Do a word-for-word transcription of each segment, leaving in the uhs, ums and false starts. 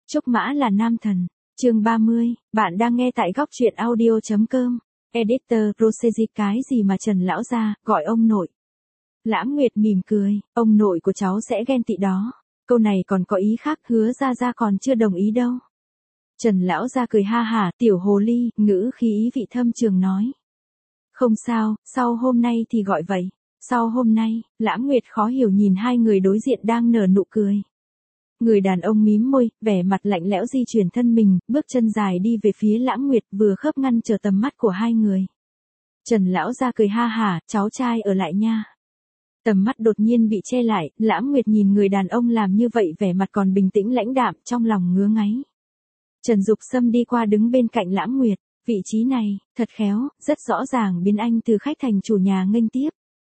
Trúc Mã là nam thần. Chương ba mươi, bạn đang nghe tại góc truyện audio chấm com. Editor Roseji cái gì mà Trần lão gia gọi ông nội. Lãm Nguyệt mỉm cười, ông nội của cháu sẽ ghen tị đó. Câu này còn có ý khác, Hứa gia gia còn chưa đồng ý đâu. Trần lão gia cười ha hả, tiểu hồ ly, ngữ khí ý vị thâm trường nói. Không sao, sau hôm nay thì gọi vậy. Sau hôm nay, Lãm Nguyệt khó hiểu nhìn hai người đối diện đang nở nụ cười. Người đàn ông mím môi, vẻ mặt lạnh lẽo di chuyển thân mình, bước chân dài đi về phía Lãm Nguyệt, vừa khớp ngăn trở tầm mắt của hai người. Trần lão gia cười ha hả, cháu trai ở lại nha. Tầm mắt đột nhiên bị che lại, Lãm Nguyệt nhìn người đàn ông làm như vậy vẻ mặt còn bình tĩnh lãnh đạm, trong lòng ngứa ngáy. Trần Dục Sâm đi qua đứng bên cạnh Lãm Nguyệt, vị trí này, thật khéo, rất rõ ràng biến anh từ khách thành chủ nhà nghênh tiếp.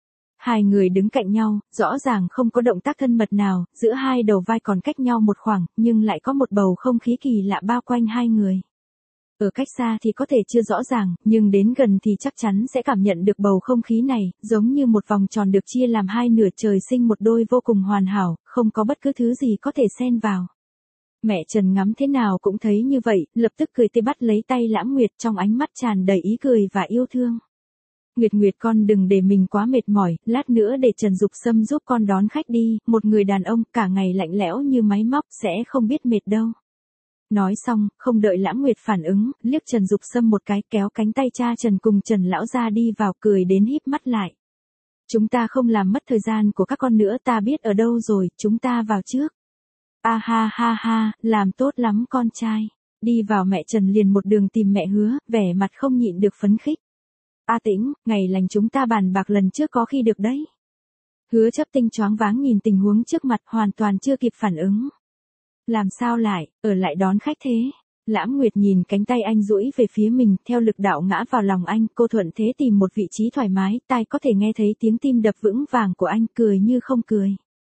Hai người đứng cạnh nhau, rõ ràng không có động tác thân mật nào, giữa hai đầu vai còn cách nhau một khoảng, nhưng lại có một bầu không khí kỳ lạ bao quanh hai người. Ở cách xa thì có thể chưa rõ ràng, nhưng đến gần thì chắc chắn sẽ cảm nhận được bầu không khí này, giống như một vòng tròn được chia làm hai nửa, trời sinh một đôi vô cùng hoàn hảo, không có bất cứ thứ gì có thể xen vào. Mẹ Trần ngắm thế nào cũng thấy như vậy, lập tức cười tươi bắt lấy tay Lãm Nguyệt, trong ánh mắt tràn đầy ý cười và yêu thương. Nguyệt Nguyệt con đừng để mình quá mệt mỏi, lát nữa để Trần Dục Sâm giúp con đón khách đi, một người đàn ông cả ngày lạnh lẽo như máy móc sẽ không biết mệt đâu. Nói xong, không đợi Lãm Nguyệt phản ứng, liếc Trần Dục Sâm một cái, kéo cánh tay cha Trần cùng Trần lão gia đi vào, cười đến híp mắt lại. Chúng ta không làm mất thời gian của các con nữa, ta biết ở đâu rồi, chúng ta vào trước. A ha ha ha, làm tốt lắm con trai. Đi vào mẹ Trần liền một đường tìm mẹ Hứa, vẻ mặt không nhịn được phấn khích. A Tĩnh, ngày lành chúng ta bàn bạc lần trước có khi được đấy. Hứa Chấp Tinh choáng váng nhìn tình huống trước mặt, hoàn toàn chưa kịp phản ứng. Làm sao lại, ở lại đón khách thế? Lãm Nguyệt nhìn cánh tay anh duỗi về phía mình, theo lực đạo ngã vào lòng anh, cô thuận thế tìm một vị trí thoải mái, tai có thể nghe thấy tiếng tim đập vững vàng của anh, cười như không cười.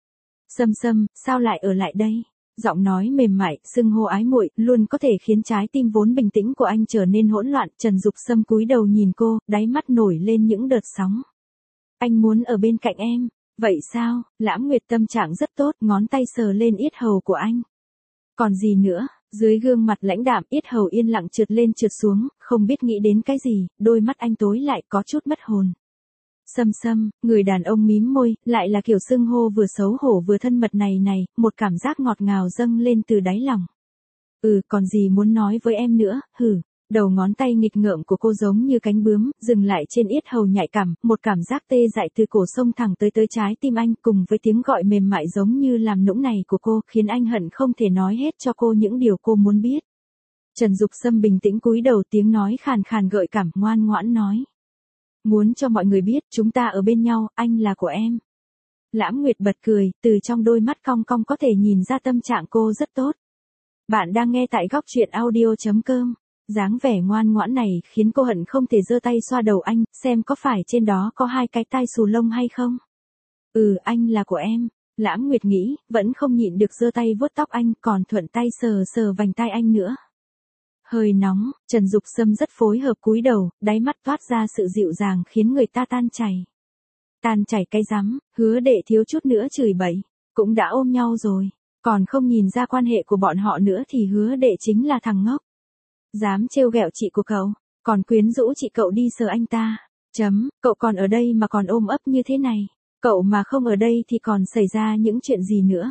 Sâm Sâm, sao lại ở lại đây? Giọng nói mềm mại, xưng hô ái muội, luôn có thể khiến trái tim vốn bình tĩnh của anh trở nên hỗn loạn. Trần Dục Sâm cúi đầu nhìn cô, đáy mắt nổi lên những đợt sóng. Anh muốn ở bên cạnh em. Vậy sao? Lãm Nguyệt tâm trạng rất tốt, ngón tay sờ lên yết hầu của anh. Còn gì nữa? Dưới gương mặt lãnh đạm, yết hầu yên lặng trượt lên trượt xuống, không biết nghĩ đến cái gì, đôi mắt anh tối lại, có chút mất hồn. Sâm Sâm, người đàn ông mím môi, lại là kiểu xưng hô vừa xấu hổ vừa thân mật này này, một cảm giác ngọt ngào dâng lên từ đáy lòng. Ừ, còn gì muốn nói với em nữa, hử. Đầu ngón tay nghịch ngợm của cô giống như cánh bướm, dừng lại trên yết hầu nhạy cảm, một cảm giác tê dại từ cổ xông thẳng tới tới trái tim anh, cùng với tiếng gọi mềm mại giống như làm nũng này của cô, khiến anh hận không thể nói hết cho cô những điều cô muốn biết. Trần Dục Sâm bình tĩnh cúi đầu, tiếng nói khàn khàn gợi cảm, ngoan ngoãn nói. Muốn cho mọi người biết, chúng ta ở bên nhau, anh là của em. Lãm Nguyệt bật cười, từ trong đôi mắt cong cong có thể nhìn ra tâm trạng cô rất tốt. Bạn đang nghe tại góc truyện audio chấm com. Dáng vẻ ngoan ngoãn này khiến cô hận không thể giơ tay xoa đầu anh, xem có phải trên đó có hai cái tai xù lông hay không. Ừ, anh là của em. Lãm Nguyệt nghĩ, vẫn không nhịn được giơ tay vuốt tóc anh, còn thuận tay sờ sờ vành tai anh nữa. Hơi nóng, Trần Dục Sâm rất phối hợp cúi đầu, đáy mắt toát ra sự dịu dàng khiến người ta tan chảy. Tan chảy cái rắm, Hứa đệ thiếu chút nữa chửi bậy, cũng đã ôm nhau rồi, còn không nhìn ra quan hệ của bọn họ nữa thì Hứa đệ chính là thằng ngốc. Dám trêu ghẹo chị của cậu, còn quyến rũ chị cậu đi sờ anh ta. Chấm, cậu còn ở đây mà còn ôm ấp như thế này, cậu mà không ở đây thì còn xảy ra những chuyện gì nữa.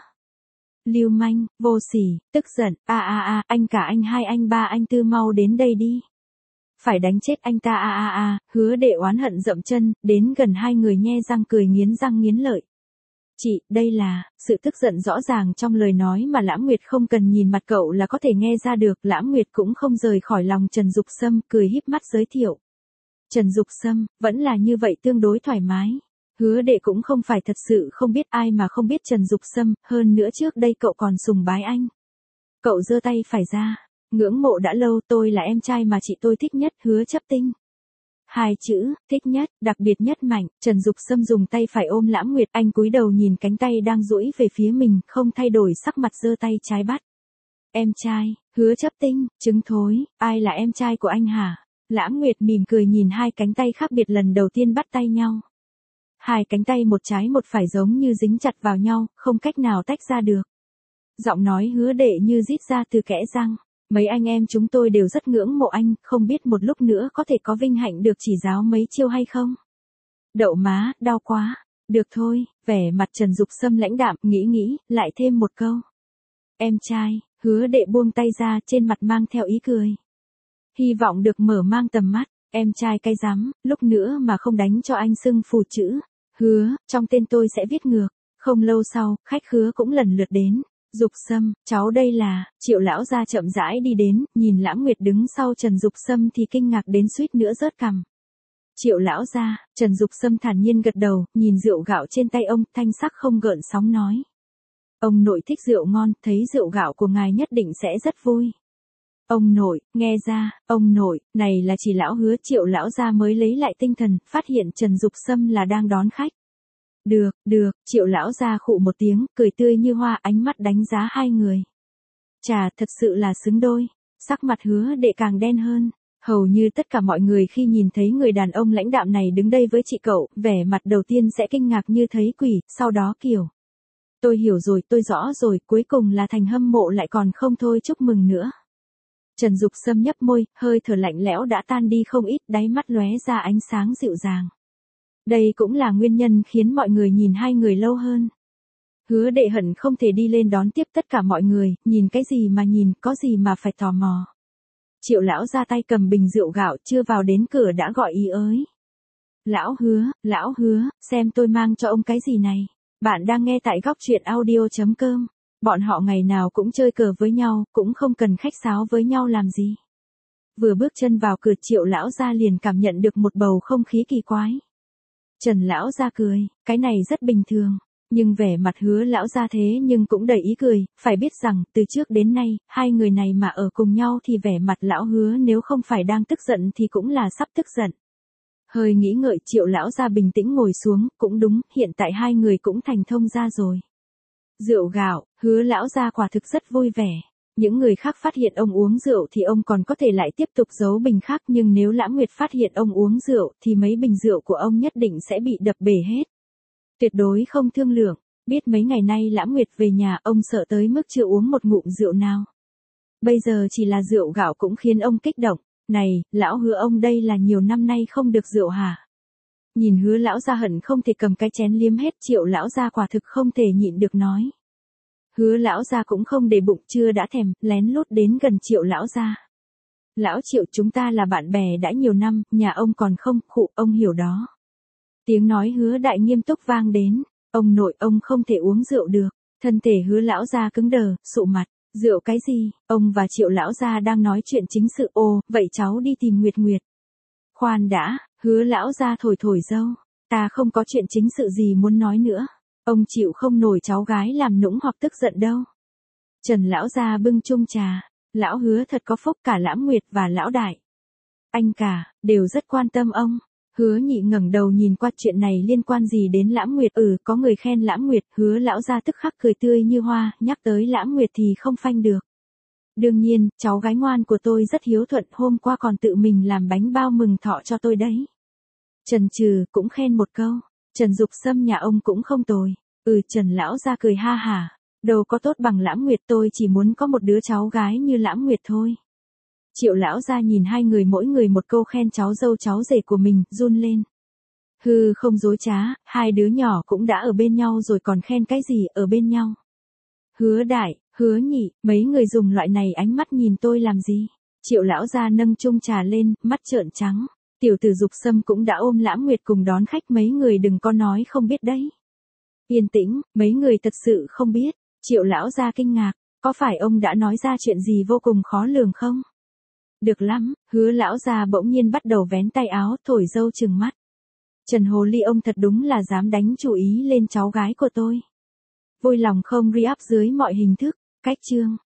Lưu manh, vô sỉ, tức giận, a a a, anh cả anh hai anh ba anh tư mau đến đây đi. Phải đánh chết anh ta a a a, Hứa đệ oán hận dậm chân, đến gần hai người nhe răng cười nghiến răng nghiến lợi. Chị, đây là, sự tức giận rõ ràng trong lời nói mà Lãm Nguyệt không cần nhìn mặt cậu là có thể nghe ra được. Lãm Nguyệt cũng không rời khỏi lòng Trần Dục Sâm, cười híp mắt giới thiệu. Trần Dục Sâm, vẫn là như vậy tương đối thoải mái. Hứa đệ cũng không phải thật sự không biết, ai mà không biết Trần Dục Sâm, hơn nữa trước đây cậu còn sùng bái anh. Cậu giơ tay phải ra, ngưỡng mộ đã lâu, tôi là em trai mà chị tôi thích nhất, Hứa Chấp Tinh. Hai chữ, thích nhất, đặc biệt nhất mạnh, Trần Dục Sâm dùng tay phải ôm Lãm Nguyệt, anh cúi đầu nhìn cánh tay đang duỗi về phía mình, không thay đổi sắc mặt giơ tay trái bắt. Em trai, Hứa Chấp Tinh, trứng thối, ai là em trai của anh hả? Lãm Nguyệt mỉm cười nhìn hai cánh tay khác biệt lần đầu tiên bắt tay nhau. Hai cánh tay một trái một phải giống như dính chặt vào nhau, không cách nào tách ra được. Giọng nói Hứa Đệ như rít ra từ kẽ răng. Mấy anh em chúng tôi đều rất ngưỡng mộ anh, không biết một lúc nữa có thể có vinh hạnh được chỉ giáo mấy chiêu hay không? Đậu má, đau quá. Được thôi, vẻ mặt Trần Dục Sâm lãnh đạm, nghĩ nghĩ, lại thêm một câu. Em trai, Hứa Đệ buông tay ra, trên mặt mang theo ý cười. Hy vọng được mở mang tầm mắt, em trai cái rắm, lúc nữa mà không đánh cho anh sưng phù chữ. Hứa, trong tên tôi sẽ viết ngược. Không lâu sau, khách khứa cũng lần lượt đến. Dục Sâm, cháu đây là, Triệu lão gia chậm rãi đi đến, nhìn Lãng Nguyệt đứng sau Trần Dục Sâm thì kinh ngạc đến suýt nữa rớt cằm. Triệu lão gia, Trần Dục Sâm thản nhiên gật đầu, nhìn rượu gạo trên tay ông, thanh sắc không gợn sóng nói. Ông nội thích rượu ngon, thấy rượu gạo của ngài nhất định sẽ rất vui. Ông nội, nghe ra, ông nội, này là chỉ lão Hứa. Triệu lão gia mới lấy lại tinh thần, phát hiện Trần Dục Sâm là đang đón khách. Được, được, Triệu lão gia khụ một tiếng, cười tươi như hoa, ánh mắt đánh giá hai người. Chà, thật sự là xứng đôi. Sắc mặt Hứa Đệ càng đen hơn. Hầu như tất cả mọi người khi nhìn thấy người đàn ông lãnh đạm này đứng đây với chị cậu, vẻ mặt đầu tiên sẽ kinh ngạc như thấy quỷ, sau đó kiểu. Tôi hiểu rồi, tôi rõ rồi, cuối cùng là thành hâm mộ lại còn không thôi chúc mừng nữa. Trần Dục Sâm nhấp môi, hơi thở lạnh lẽo đã tan đi không ít, đáy mắt lóe ra ánh sáng dịu dàng. Đây cũng là nguyên nhân khiến mọi người nhìn hai người lâu hơn. Hứa Đệ hận không thể đi lên đón tiếp tất cả mọi người, nhìn cái gì mà nhìn, có gì mà phải tò mò. Triệu lão ra tay cầm bình rượu gạo, chưa vào đến cửa đã gọi ý ới. Lão Hứa, lão Hứa, xem tôi mang cho ông cái gì này. Bạn đang nghe tại góc truyện audio chấm com. Bọn họ ngày nào cũng chơi cờ với nhau, cũng không cần khách sáo với nhau làm gì. Vừa bước chân vào cửa, Triệu lão ra liền cảm nhận được một bầu không khí kỳ quái. Trần lão ra cười, cái này rất bình thường. Nhưng vẻ mặt Hứa lão ra thế nhưng cũng đầy ý cười, phải biết rằng, từ trước đến nay, hai người này mà ở cùng nhau thì vẻ mặt lão Hứa nếu không phải đang tức giận thì cũng là sắp tức giận. Hơi nghĩ ngợi, Triệu lão ra bình tĩnh ngồi xuống, cũng đúng, hiện tại hai người cũng thành thông gia rồi. Rượu gạo, Hứa lão ra quả thực rất vui vẻ. Những người khác phát hiện ông uống rượu thì ông còn có thể lại tiếp tục giấu bình khác, nhưng nếu Lãng Nguyệt phát hiện ông uống rượu thì mấy bình rượu của ông nhất định sẽ bị đập bể hết. Tuyệt đối không thương lượng, biết mấy ngày nay Lãng Nguyệt về nhà ông sợ tới mức chưa uống một ngụm rượu nào. Bây giờ chỉ là rượu gạo cũng khiến ông kích động. Này, lão Hứa ông đây là nhiều năm nay không được rượu hả? Nhìn Hứa lão gia hận không thể cầm cái chén liếm hết, Triệu lão gia quả thực không thể nhịn được nói. Hứa lão gia cũng không để bụng, chưa đã thèm, lén lút đến gần Triệu lão gia. Lão Triệu, chúng ta là bạn bè đã nhiều năm, nhà ông còn không, khụ, ông hiểu đó. Tiếng nói Hứa Đại nghiêm túc vang đến, ông nội, ông không thể uống rượu được. Thân thể Hứa lão gia cứng đờ, sụ mặt. Rượu cái gì, ông và Triệu lão gia đang nói chuyện chính sự. Ồ, vậy cháu đi tìm Nguyệt Nguyệt. Khoan đã, Hứa lão gia thổi thổi râu. Ta không có chuyện chính sự gì muốn nói nữa. Ông chịu không nổi cháu gái làm nũng hoặc tức giận đâu. Trần lão gia bưng chung trà. Lão Hứa thật có phúc, cả Lãng Nguyệt và lão đại. Anh cả, đều rất quan tâm ông. Hứa Nhị ngẩng đầu nhìn qua, chuyện này liên quan gì đến Lãng Nguyệt? Ừ, có người khen Lãng Nguyệt. Hứa lão gia tức khắc cười tươi như hoa, nhắc tới Lãng Nguyệt thì không phanh được. Đương nhiên, cháu gái ngoan của tôi rất hiếu thuận, hôm qua còn tự mình làm bánh bao mừng thọ cho tôi đấy. Trần Trừ cũng khen một câu, Trần Dục Sâm nhà ông cũng không tồi. Ừ, Trần lão gia cười ha hả, đâu có tốt bằng Lãng Nguyệt, tôi chỉ muốn có một đứa cháu gái như Lãng Nguyệt thôi. Triệu lão gia nhìn hai người mỗi người một câu khen cháu dâu cháu rể của mình, run lên. Hừ, không dối trá, hai đứa nhỏ cũng đã ở bên nhau rồi còn khen cái gì ở bên nhau. Hứa Đại, Hứa Nhị, mấy người dùng loại này ánh mắt nhìn tôi làm gì? Triệu lão gia nâng chung trà lên, mắt trợn trắng. Tiểu tử Dục Sâm cũng đã ôm Lãng Nguyệt cùng đón khách, mấy người đừng có nói không biết đấy. Yên tĩnh, mấy người thật sự không biết. Triệu lão gia kinh ngạc, có phải ông đã nói ra chuyện gì vô cùng khó lường không? Được lắm, Hứa lão gia bỗng nhiên bắt đầu vén tay áo, thổi râu trừng mắt. Trần Hồ Ly, ông thật đúng là dám đánh chủ ý lên cháu gái của tôi. Vui lòng không re-up dưới mọi hình thức, cách chương.